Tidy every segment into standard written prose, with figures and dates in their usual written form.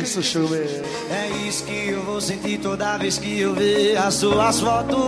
isso, Chumé? É isso que eu vou sentir toda vez que eu ver as suas fotos.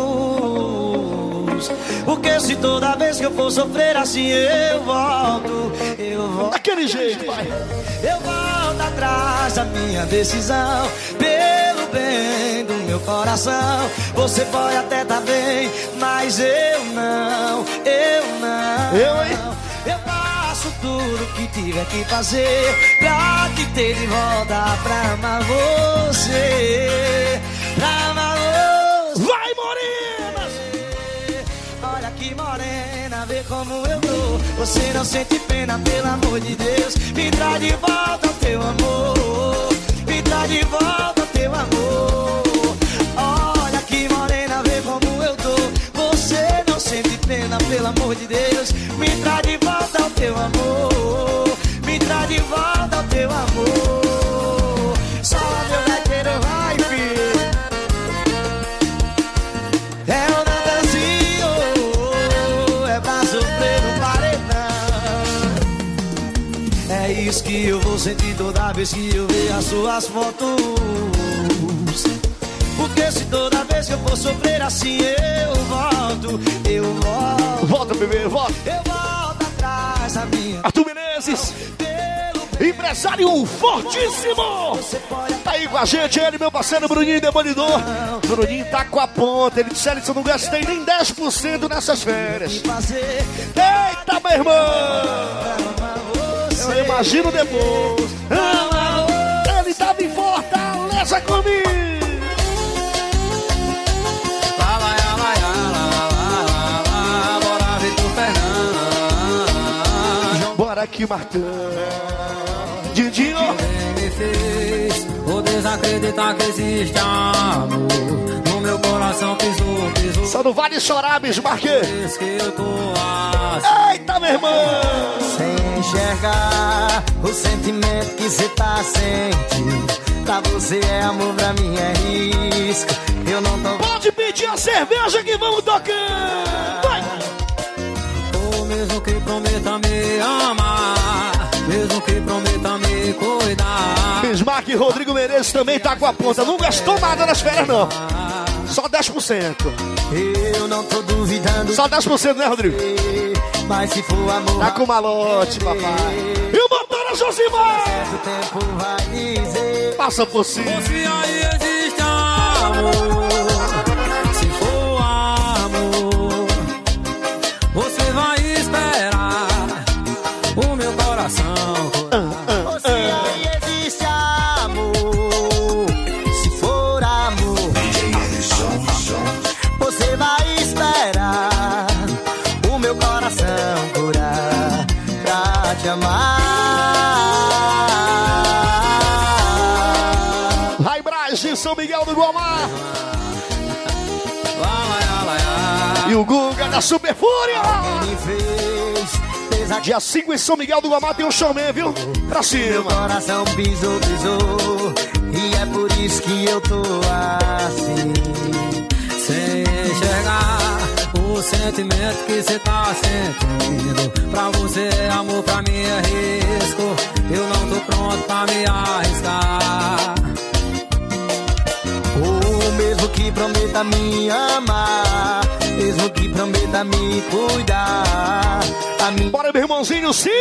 Porque se toda vez que eu for sofrer assim eu volto. Daquele jeito, pai. Eu volto atrás da minha decisão. Pelo bem do meu coração. Você pode até tá bem, mas eu não. Eu, hein? Eu faço tudo que tiver que fazer pra te ter de volta, pra amar você. Pra amar você. Vai, morena! Olha que morena, vê como eu tô. Você não sente pena, pelo amor de Deus. Me traz de volta o teu amor. Me traz de volta o teu amor. Olha que morena, vê como eu tô. Você não sente pena, pelo amor de Deus. Me traz de volta o teu amor. Me traz de volta o teu amor. Só meu gaiteiro vai, filho. É o Natanzinho. É pra sofrer no paredão. É isso que eu vou sentir toda vez que eu ver as suas fotos. Porque se toda vez que eu for sofrer assim eu volto. Volta, bebê, volta. Eu volto atrás da minha. Arthur Menezes, empresário fortíssimo. Tá aí com a gente, ele, meu parceiro Bruninho Demolidor. Bruninho tá com a ponta. Ele disse: eu não gastei nem 10% nessas férias. Eita, meu irmão. Eu imagino depois. Ele tava em Fortaleza comigo. Bora aqui, Martão. Dindinho. Me fez vou desacreditar que existe amor. No meu coração pisou. Só não vale chorar, Bismarck. Que eu tô assim. Eita, meu irmão. Sem enxergar o sentimento que cê tá sentindo. Pra você é amor, pra mim é risco. Eu não tô... Pode pedir a cerveja que vamos tocando. Vai. Mesmo que prometa me amar, mesmo que prometa me cuidar. Bismarck Rodrigo Menezes também tá com a ponta. Não gastou nada nas férias, não. Só 10%. Eu não tô duvidando. Só 10%, né, Rodrigo? Mas se for amor... Tá com malote, papai. E o motor, Josimar? O tempo vai dizer... Passa por cima. Se aí existe amor, se for amor, você vai esperar o meu coração. Se aí existe amor, se for amor, você vai esperar o meu coração curar pra te amar. Vai, Braz de São Miguel do Guamá. E o Guga da Super Fúria. Dia 5 em São Miguel do Guamá tem um showman, viu? Pra cima. Meu coração pisou. E é por isso que eu tô assim. Sem enxergar o sentimento que cê tá sentindo. Pra você é amor, pra mim é risco. Eu não tô pronto pra me arriscar. Mesmo que prometa me amar, mesmo que prometa me cuidar, a mim... Bora, meu irmãozinho Ciro!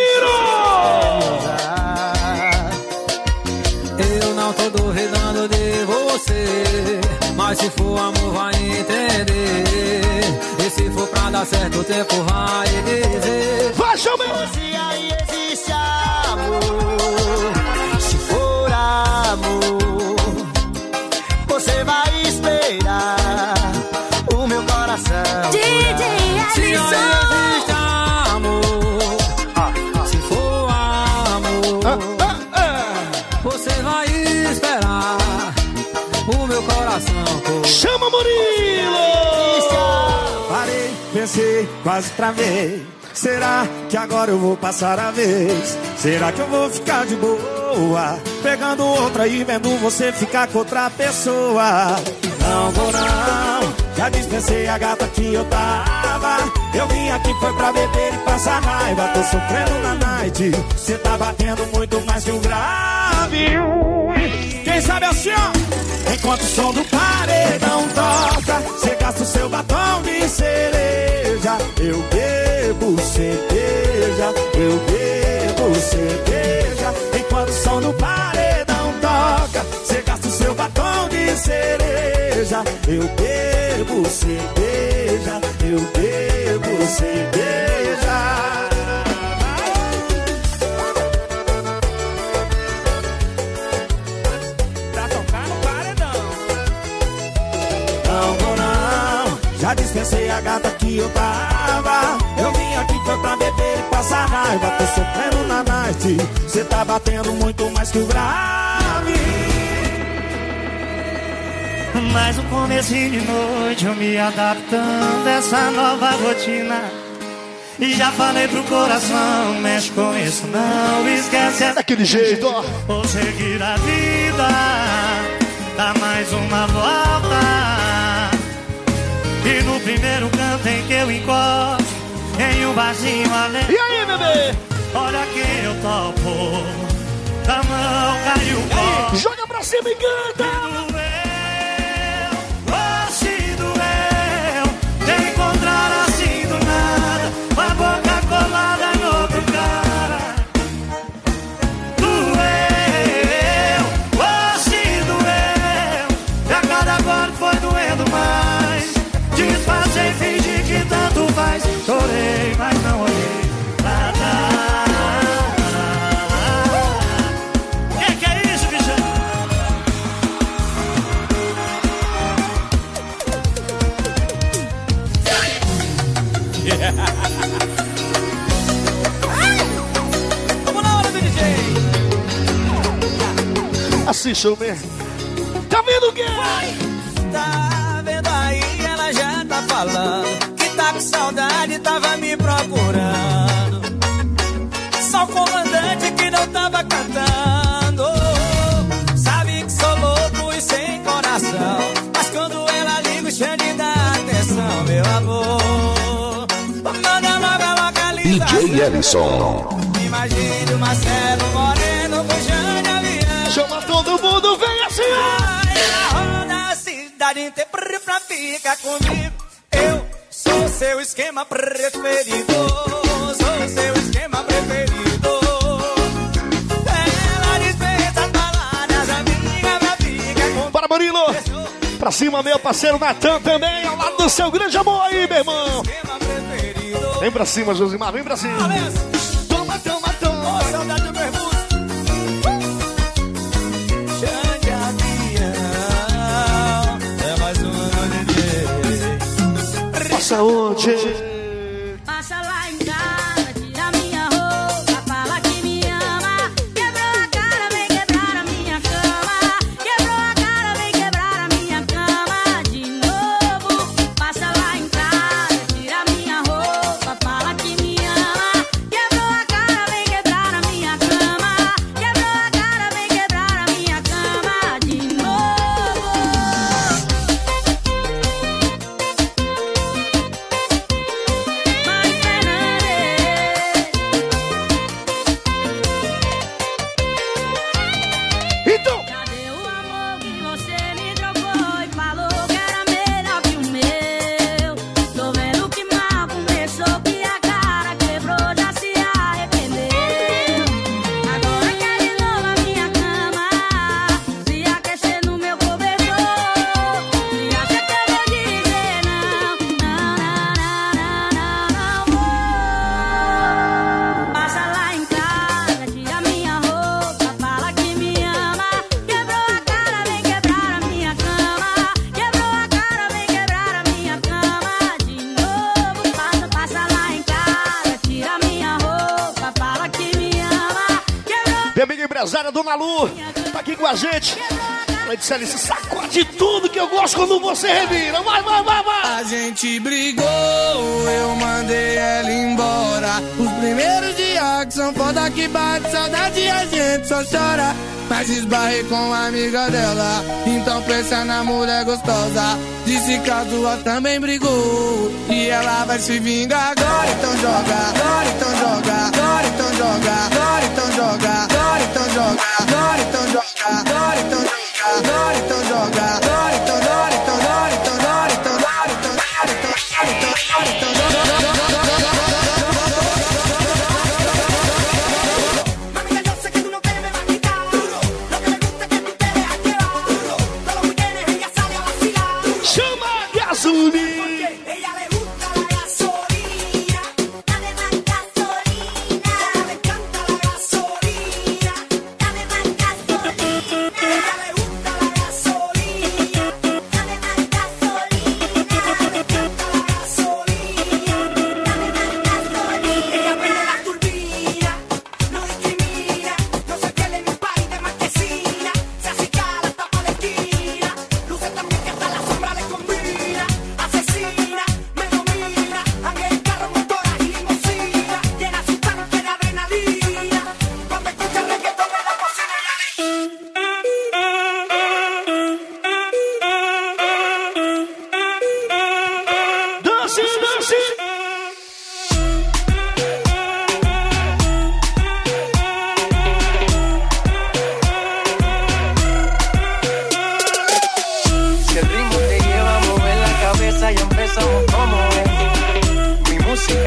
Eu não tô duvidando de você, mas se for amor vai entender. E se for pra dar certo o tempo vai dizer. Vai, chama! Se aí existe amor, se for amor, você vai esperar o meu coração. DJ Se aí existe amor, se for amor, você vai esperar o meu coração. Chama, Murilo! Parei, pensei, quase travei. Será que agora eu vou passar a vez? Será que eu vou ficar de boa, pegando outra e vendo você ficar com outra pessoa? Não vou não, já dispensei a gata que eu tava. Eu vim aqui foi pra beber e passar raiva. Tô sofrendo na night, cê tá batendo muito mais que um grave. Enquanto o som do paredão toca, cê gasta o seu batom de cereja. Eu bebo cerveja, eu bebo cerveja. Enquanto o som do paredão toca, cê gasta o seu batom de cereja. Eu bebo cerveja, eu bebo cerveja. Pra tocar no paredão. Não vou não, já dispensei a gata que eu tava. Eu vim aqui foi pra beber e passar raiva. Tô sofrendo na night, cê tá batendo muito mais que o grave. Mas no comecinho de noite eu me adaptando a essa nova rotina. E já falei pro coração, mexe com isso não, esquece daquele jeito, ó. Vou seguir a vida, dá mais uma volta. E no primeiro canto em que eu encosto, em um barzinho além. E aí, bebê? Olha quem eu topo, da mão caiu o pó. Joga pra cima e canta! Se doeu, te encontrar assim do nada, com a boca colada no outro cara. Doeu, se doeu, e a cada agora foi doendo mais. Disfarcei, fingi que tanto faz. Chorei, mas não olhei pra trás. Que é isso, bicho? Vamos na hora do DJ. Assista o mesmo. Tá vendo o quê? Tá vendo aí, ela já tá falando que tá com saudade, tava me procurando. Só o comandante que não tava cantando. Sabe que sou louco e sem coração, mas quando ela liga o Xande dá atenção, meu amor. Manda logo a localização. DJ Ellison. Imagine o Marcelo Moreno com Xande Avião. Chama todo mundo, vem assim, ó. Ela roda a cidade inteira pra ficar comigo. Eu sou seu esquema preferido. Sou seu esquema preferido. Ela dispensa as palavras, amiga, pra ficar comigo. Bora, Murilo! Pra cima, meu parceiro Natan também, ao lado do seu grande amor aí, meu irmão. Esquema preferido. Vem pra cima, Josimar, vem pra cima. Toma, toma, toma. Oh, saudade do meu irmão. Xande Avião. É mais uma noite. Passa onde? Passa lá em casa, tira minha roupa, fala que me ama. Quebrou a cara, vem quebrar a minha cama. Quebrou a cara, vem quebrar a minha cama de novo. Passa lá em casa, tira minha roupa, fala que me ama. Quebrou a cara, vem quebrar a minha cama. Quebrou a cara, vem quebrar a minha cama de novo. Então, Cadê o amor que você me trocou e falou que era melhor que o meu? Tô vendo que mal começou, que a cara quebrou, já se arrependeu. Agora quer de novo a minha cama, se aquecer no meu cobertor. Se acha que eu vou dizer não, não, não, não, não, vou. Passa lá em casa, tira minha roupa, fala que me ama. Quebrou a cara, vem quebrar a minha cama. Quebrou a cara, vem quebrar a minha cama de novo. Passa lá em casa, tira minha roupa, fala que me ama. Quebrou minha amiga empresária Dona Lu, tá aqui com a gente. Ela disse ali, se sacode tudo que eu gosto quando você revira. Vai, vai, vai, vai. A gente brigou, eu mandei ela embora. Os primeiros dias que são foda que bate saudade, a gente só chora. Mas esbarrei com a amiga dela, então pensa na mulher gostosa. Disse que as duas também brigou, e ela vai se vingar agora. Então joga, agora então joga, agora então joga, agora então joga, agora então joga, agora então joga, agora então joga, agora então joga.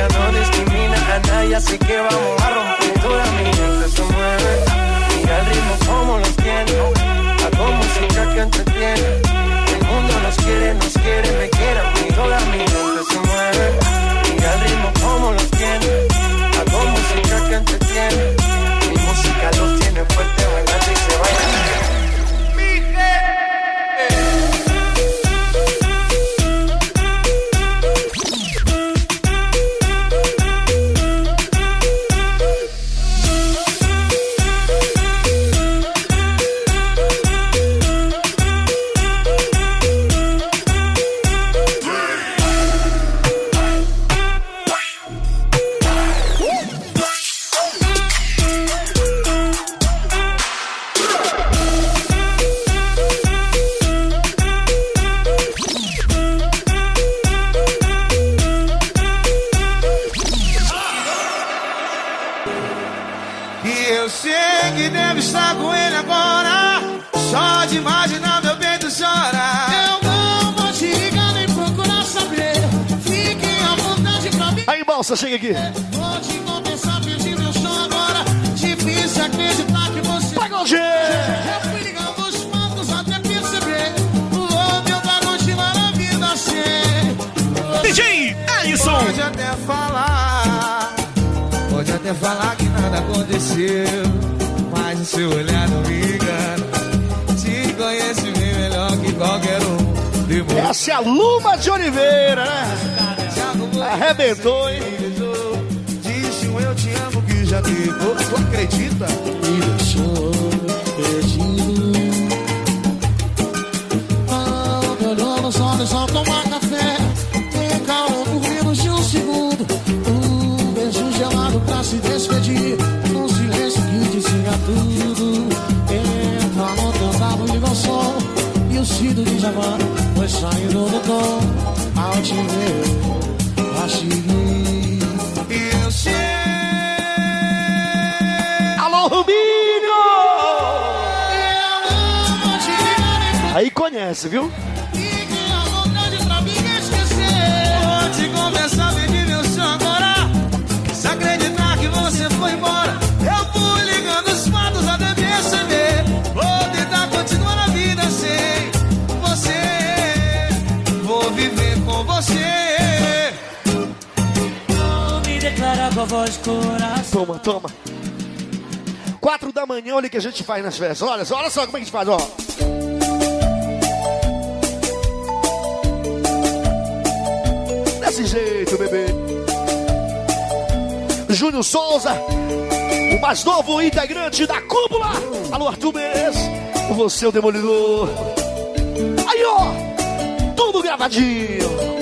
música no discrimina a nadie, así que vamos a romper. Toda mi gente se mueve, mira el ritmo como los tiene. Hago música que entretiene. El mundo nos quiere, me quiere a mí. Toda mi gente se mueve, mira el ritmo como los tiene. Hago música que entretiene. Mi música los tiene fuerte, bailando y se baila. Chega aqui. Vou te confessar, perdi meu som agora. Difícil acreditar que você. Pagode! Já fui ligando os pontos até perceber. Vou tentar continuar a vida assim. DJ Alisson! Pode até falar que nada aconteceu, mas o seu olhar não me engana. Te conheço bem melhor que qualquer um. Essa é a Luma de Oliveira, né? Arrebentou, hein? Disse um eu te amo que já teve. Tu acredita? Me deixou perdido. Não, me olhou nos olhos só tomar café. Tem calor por menos de um segundo. Beijo gelado pra se despedir. Um silêncio que dizia tudo. Falou que andava igual sol. E o Cido de Javan foi saindo do tom. Ao te ver eu sei. Alô, Rubinho! Aí conhece, viu? Fiquem à vontade pra me esquecer. Vou te confessar, perdi meu som agora. Se acreditar que você foi embora, eu fui ligando os fatos até perceber. Vou tentar continuar a vida sem você. Vou viver com você. Com a voz de coração. Toma. 4 da manhã, olha o que a gente faz nas festas. Olha só como é que a gente faz, ó. Desse jeito, bebê. Júnior Souza, o mais novo integrante da cúpula. Alô, Arthur Menezes, você, o Demolidor. Aí, ó, tudo gravadinho.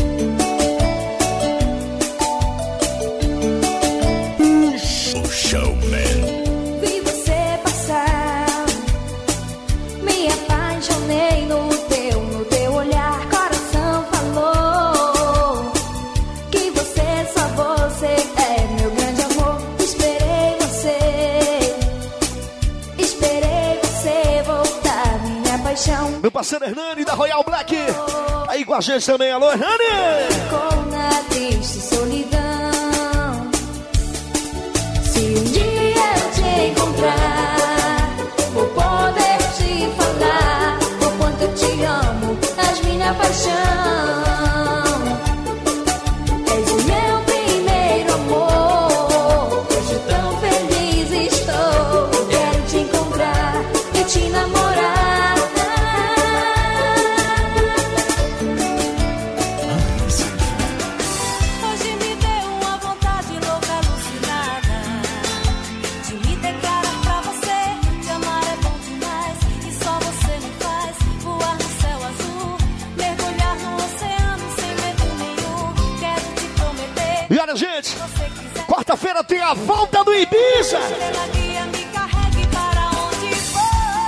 Vi você passar, me apaixonei no teu olhar. Coração falou que só você é meu grande amor. Esperei você voltar, minha paixão. Meu parceiro Hernani da Royal Black, aí com a gente também. Alô, Hernani! Ficou na triste solidão. Se um dia eu te encontrar, vou poder te falar o quanto eu te amo, és minha paixão. És o meu primeiro amor. Hoje tão feliz estou. Quero te encontrar e te namorar. Hoje me deu uma vontade louca, alucinada, de me declarar pra você. Te amar é bom demais e só você me faz voar no céu azul, mergulhar no oceano sem medo nenhum. Quero te prometer. E olha, gente, quarta-feira tem a volta do Ibiza. Estrela guia, me carregue para onde for.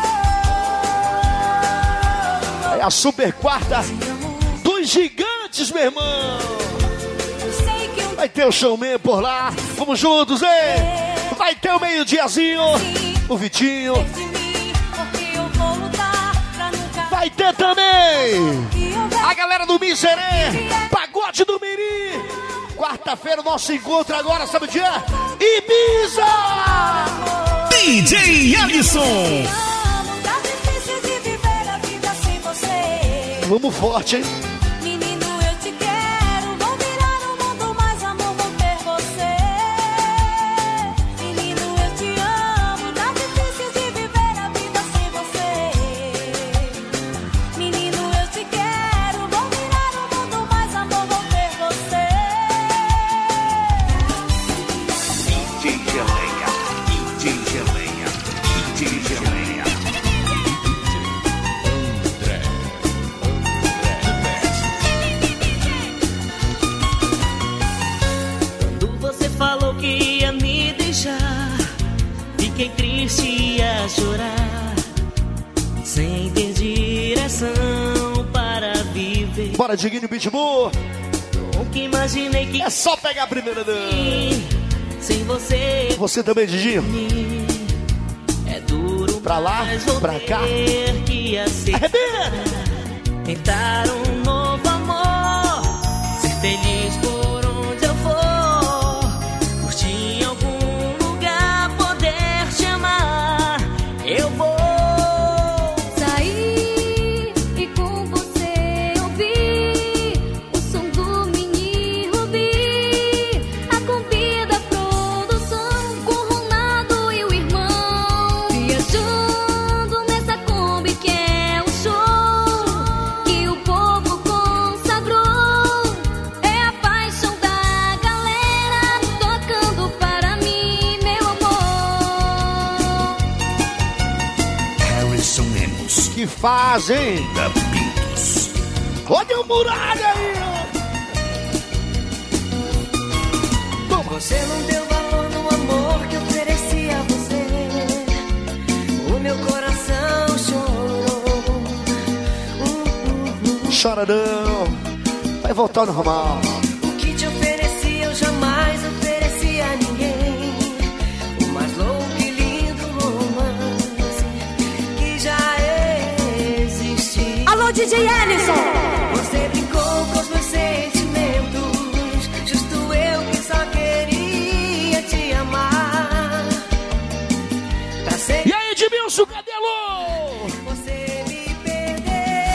É a super quarta dos gigantes, meu irmão. Sei que um Vai ter o showman por lá. Vamos juntos, hein? Vai ter o meio-diazinho. O Vitinho. de mim, porque eu vou lutar pra nunca. Vai ter também Que houver a galera do Miserê. Pagode do Mirim. quarta-feira, o nosso encontro agora, sabe o dia? Ibiza! DJ Alisson. Tá difícil de viver a vida sem você. Vamos forte, hein? Menino, eu te quero. Vou virar o mundo, mas amor, vou ter você. Menino, eu te amo. Tá difícil de viver a vida sem você. Menino, eu te quero. Vou virar o mundo, mas amor, vou ter você. DJ Geleia, DJ Geleia, DJ Geleia. Quando você falou que ia me deixar, fiquei triste e ia chorar, sem ter direção para viver. Bora, Diguinho Pitbull. Nunca imaginei que É só pegar a primeira dan. sem você Você também, Diginho. é duro. Pra lá, mas vou pra cá. ter que aceitar. Arrebenta! Tentar um novo amor, ser feliz por onde eu for, curtir em algum lugar, poder te amar. Eu vou Sair e com você ouvir o som do Mini Rubi, a convida produção com Ronaldo e o irmão, viajando nessa Kombi que é o show que o povo consagrou. É a paixão da galera tocando para mim, meu amor. Harrison Lemos, Que fazem? da Pintos. Olha o muralha aí! Você não deu valor no amor que ofereci a você. O meu coração chorou. Chora não. Vai voltar ao normal. O que te ofereci eu jamais ofereci a ninguém. O mais louco e lindo romance que já existiu. Alô, DJ Ellison! Você brincou com os meus sentimentos, justo eu que só queria te amar. Pra ser E aí, Edmilson, cadê Lu? você me perdeu.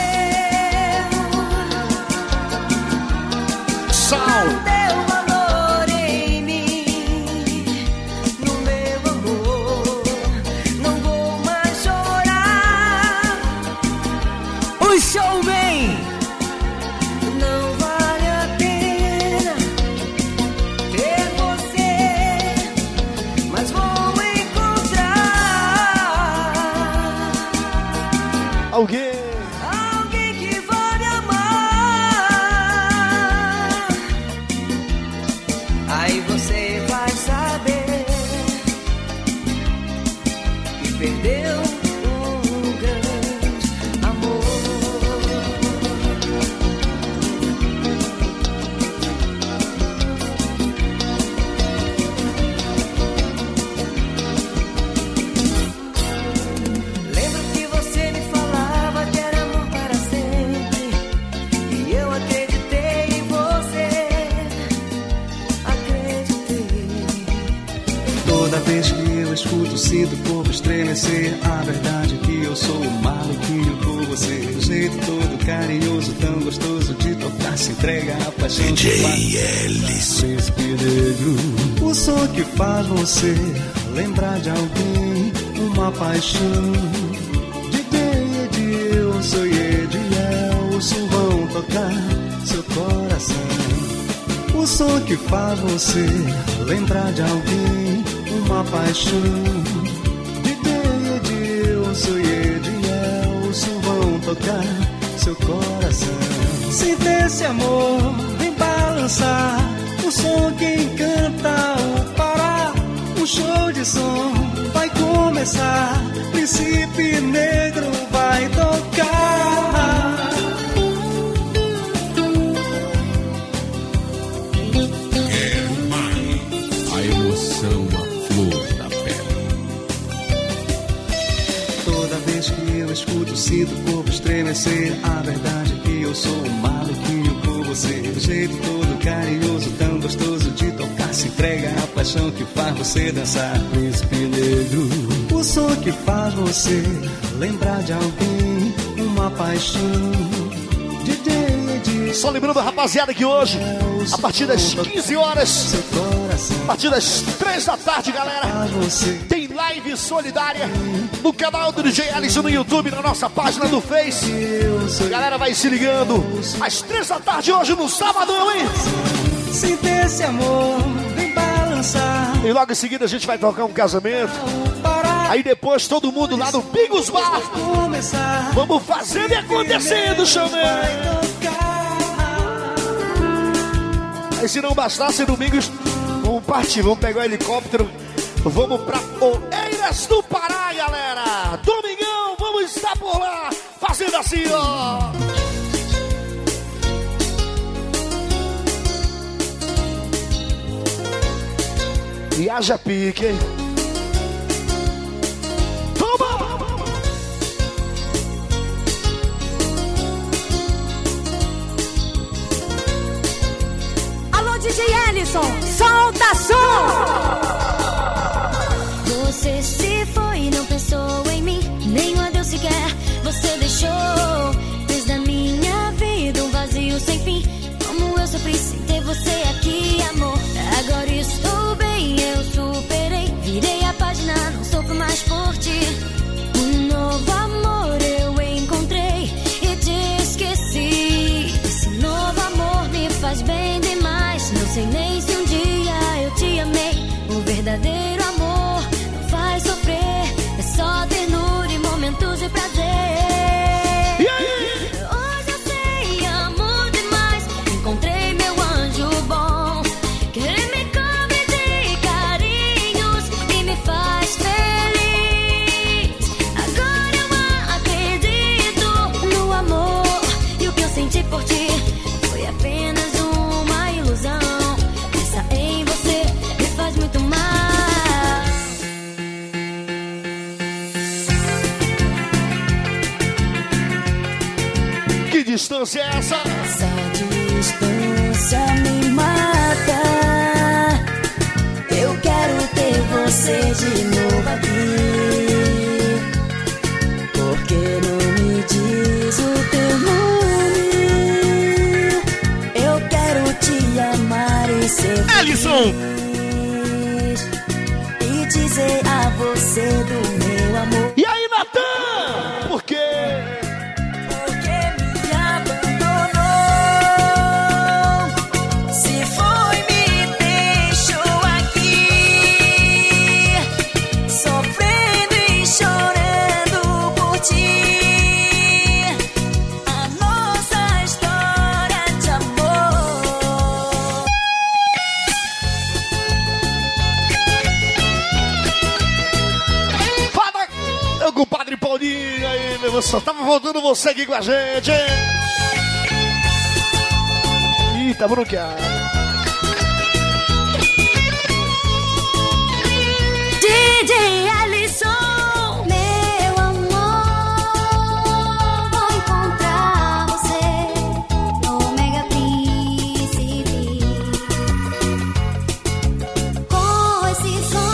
Sal. Não deu valor em mim, no meu amor. Não vou mais chorar. O showman! Não vale a pena ter você, mas vou encontrar Alguém. alguém que vai me amar. Aí você vai saber que perdeu um grande amor. Lembro que você me falava que era amor para sempre, e eu acreditei em você. Acreditei. Toda vez que eu escuto, sinto o corpo estremecer. A verdade é que eu sou o maluquinho por você. O jeito todo carinhoso, tão gostoso de tocar. Se entrega a paixão. DJ Ellison. Negro. O som que faz você lembrar de alguém. Uma paixão. De eu sou Edielson. Vão tocar seu coração. O som que faz você lembrar de alguém. Uma paixão. De eu sou Edielson. Vão tocar seu coração. Sinta esse amor, vem balançar. O som que encanta o Pará. Um show de som vai começar. Príncipe Negro vai tocar. A emoção, a flor da pele. Toda vez que eu escuto, sinto o corpo estremecer. A verdade é que eu sou o maluquinho por você. você. O jeito todo carinhoso, tão gostoso de tocar. Se entrega a paixão que faz você dançar. Príncipe negro, o som que faz você lembrar de alguém, uma paixão. Só lembrando, rapaziada, que hoje, a partir das 15 horas, a partir das 3 da tarde, galera, tem live solidária no canal do DJ Alisson no YouTube, na nossa página do Face. A galera vai se ligando às 3 da tarde hoje no sabadão, hein? Sinta esse amor, vem balançar. E logo em seguida a gente vai tocar um casamento. Aí depois todo mundo lá no Bigos Bar. Vamos fazendo e acontecendo, chamei. Aí se não bastasse domingos, vamos partir, vamos pegar o helicóptero. Vamos pra Oeiras do Pará, galera. Domingão, vamos estar por lá, fazendo assim, ó. E haja pique, hein? DJ Ellison, solta som! Você se foi e não pensou em mim, nem um adeus sequer você deixou. Fez da minha vida um vazio sem fim. Como eu sofri sem ter você aqui, amor. Agora estou bem, eu superei. Virei a página, não sofro mais por ti. Um novo amor eu encontrei e te esqueci. Esse novo amor me faz bem demais. Não sei nem se um dia eu te amei. O verdadeiro amor não faz sofrer, é só ternura e momentos de prazer. Hoje eu sei, amo demais. Encontrei meu anjo bom, que me come de carinhos e me faz feliz. Agora eu acredito no amor, e o que eu senti por ti foi apenas uma ilusão. Pensar em você me faz muito mal. Que distância é essa? Essa distância me mata. Eu quero ter você de novo aqui. Por que não me diz o teu nome? Eu quero te amar e ser Ellison! feliz e dizer a você do meu amor. E aí, Natan? Por quê? Porque me abandonou. Se foi, me deixou aqui, sofrendo e chorando por ti. A nossa história de amor. Fala, meu compadre Paulinho aí, meu. Só tava voltando você aqui com a gente, hein? Ih, tá bronqueado. DJ Ellison, meu amor, vou encontrar você no Mega Príncipe. Com esse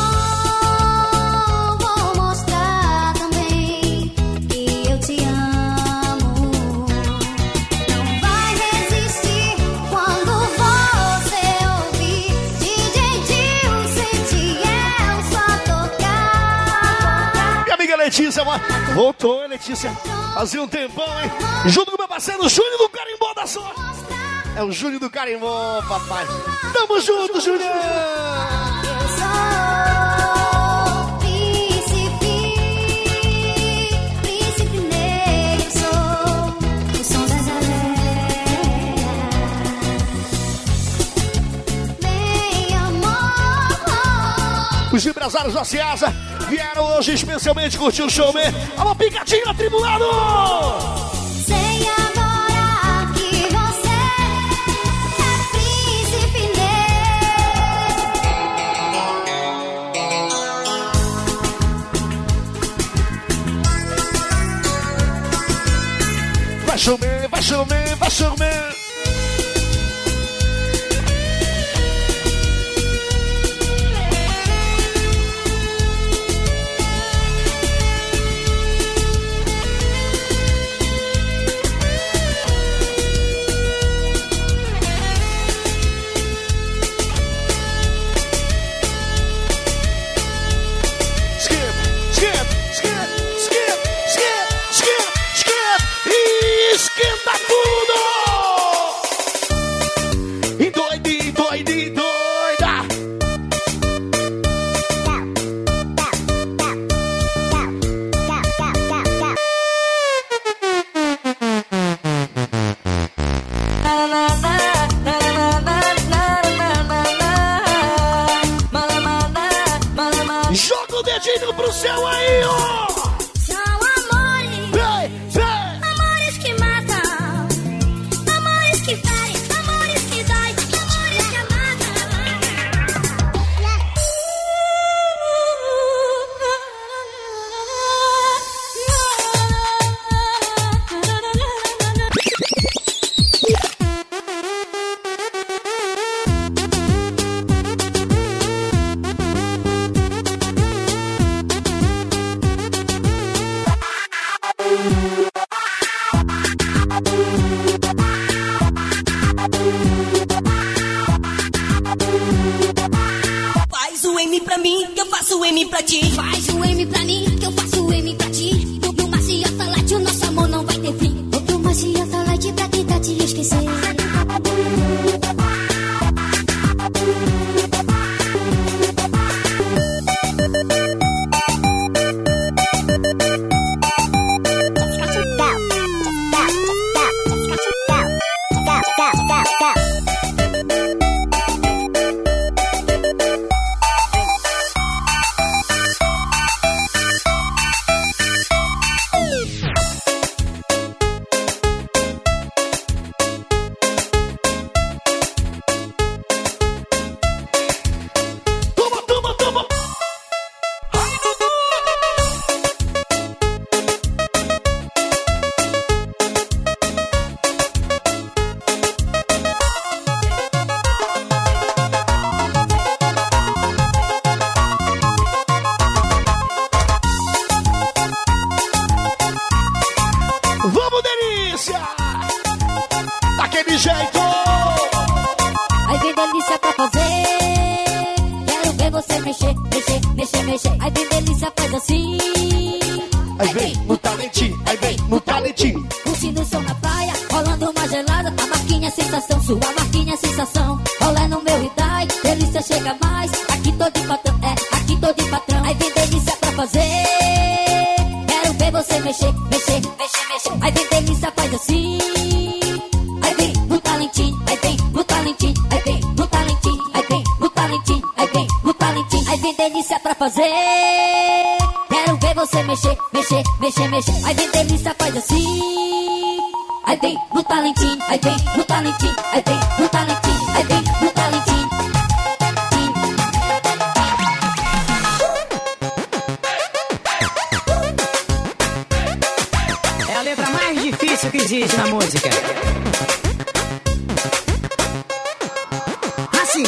som vou mostrar também que eu te amo. Não vai resistir quando você ouvir DJ Dil, Sentiel, só tocar. Minha amiga Letícia, mano. Voltou, hein, Letícia? Fazia um tempão, hein? Junto com meu parceiro Júnior do Carimbó da Sorte. É o Júnior do Carimbó, papai. Tamo junto, Júnior! Eu sou príncipe, príncipe negro, sou o som das areias. Vem, amor. Os empresários da Ciasa vieram hoje especialmente curtir o show, né? Alô, Picadinho atribulado! Sei agora que você é príncipe Vai chover, vai chover, vai chover. delícia. Daquele jeito. Aí vem delícia pra fazer. Quero ver você mexer, mexer, mexer, mexer. Aí vem delícia, faz assim. Aí vem no talentinho, aí vem no talentinho. Curtindo o som na praia, rolando uma gelada. A marquinha é sensação, sua marquinha é sensação. Rolê no meu Idai, delícia chega mais. Aqui tô de patrão, aqui tô de patrão. Aí vem delícia pra fazer. Quero ver você mexer, mexer, mexer, mexer. Aí vem delícia, faz assim. Aí vem no talentinho, aí vem no talentinho. Aí vem no talentinho, aí vem no talentinho. Aí vem no talentinho. Aí vem delícia pra fazer. Quero ver você mexer, mexer, mexer, mexer. Aí vem delícia, faz assim. Aí vem no talentinho, aí vem no talentinho. Aí vem no talentinho, aí vem no talentinho. É a letra mais difícil que existe na música. Assim.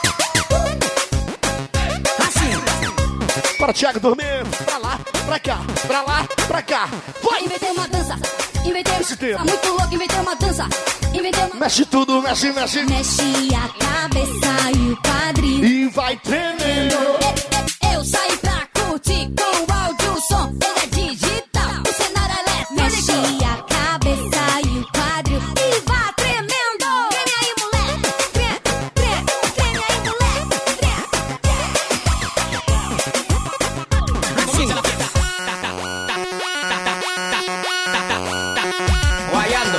Para Thiago dormir, pra lá, pra cá, pra lá, pra cá. Vai! Inventei uma dança, inventei esse tempo. Tá muito louco, inventei uma dança, inventei uma... Mexe tudo, mexe, mexe. Mexe a cabeça e o quadril. E vai tremendo. Eu saí pra curtir com o áudio, o som, ele é digital, o cenário elétrico. Mexe a cabeça e o quadril. E vai tremendo. Treme aí, moleque. Treme, treme, treme aí, moleque. Guayando.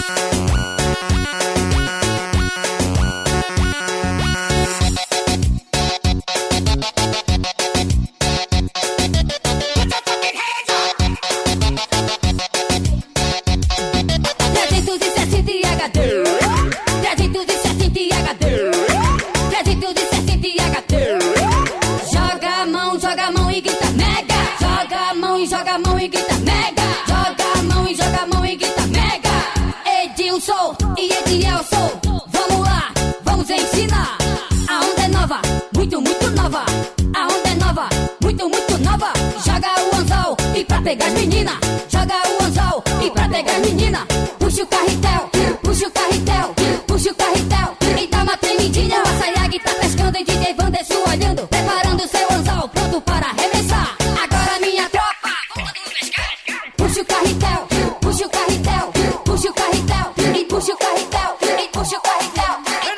Joga a mão e grita mega. Joga a mão e joga a mão e grita mega. Joga a mão e joga a mão e grita mega. Edilson e Edielson, vamos lá, vamos ensinar. A onda é nova, muito, muito nova. A onda é nova, muito, muito nova. Joga o anzol e pra pegar as meninas. Joga o anzol e pra pegar as meninas. Puxa o carretel, puxa o carretel, puxa o carretel. E dá uma tremidinha. O Sayag tá pescando e DJ Vanderson olhando. Preparando seu anzol, pronto para arremessar. Agora minha tropa, puxa o carretel, puxa o carretel, puxa o carretel. E puxa o carretel, e puxa o carretel.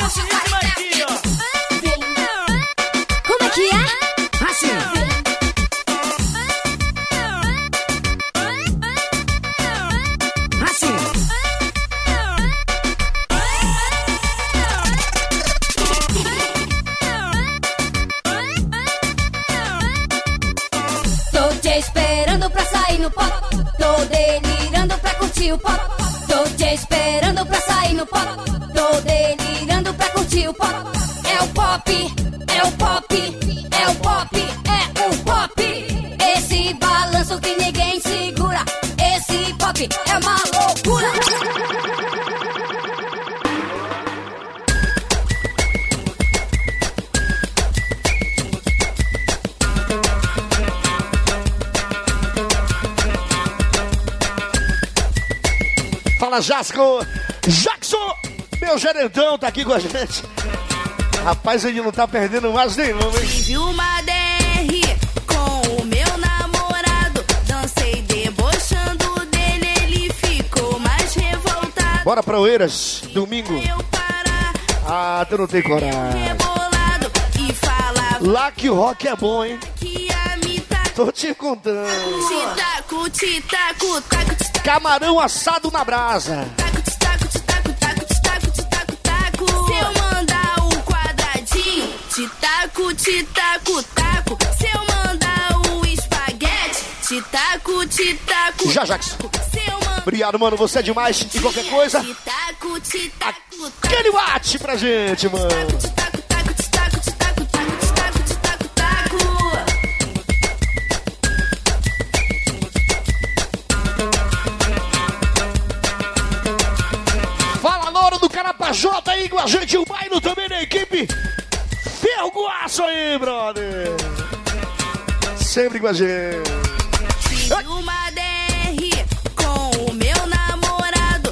Como é que é? Assim. Assim. Tô te esperando pra sair no pop. Tô delirando pra curtir o pop. Tô te esperando pra sair no pop. Tô delirando pra curtir o pop. É o pop, é o pop, é o pop, é o pop. Esse balanço que ninguém segura. Esse pop é uma loucura. Fala, Jasco. Jackson, meu gerentão, tá aqui com a gente. Rapaz, ele não tá perdendo mais nenhum, hein? Tive uma DR com o meu namorado. Dancei debochando dele, ele ficou mais revoltado. Bora pra Oeiras, domingo. Eu parar, Ah, tu não tem coragem. rebolado e falava Lá que o rock é bom, hein? que ia me tacar. Tô te contando. Titaco, titaco, taco, titaco, Camarão assado na brasa. titaco, titaco, taco, titaco, titaco, taco. Se eu mandar o quadradinho, titaco, titaco, taco. Se eu mandar o espaguete, titaco, titaco. Já, Jackson. Se eu mandar Obrigado, mano. Você é demais. E qualquer coisa, titaco, titaco, taco. aquele whate pra gente, mano. Titaco, taco, titaco, titaco, taco, titaco, titaco, taco. Fala, Louro do Carapajota aí com a gente. O Bailo também da equipe. Ferguaço aí, brother. Sempre com a gente. Tive uma DR com o meu namorado.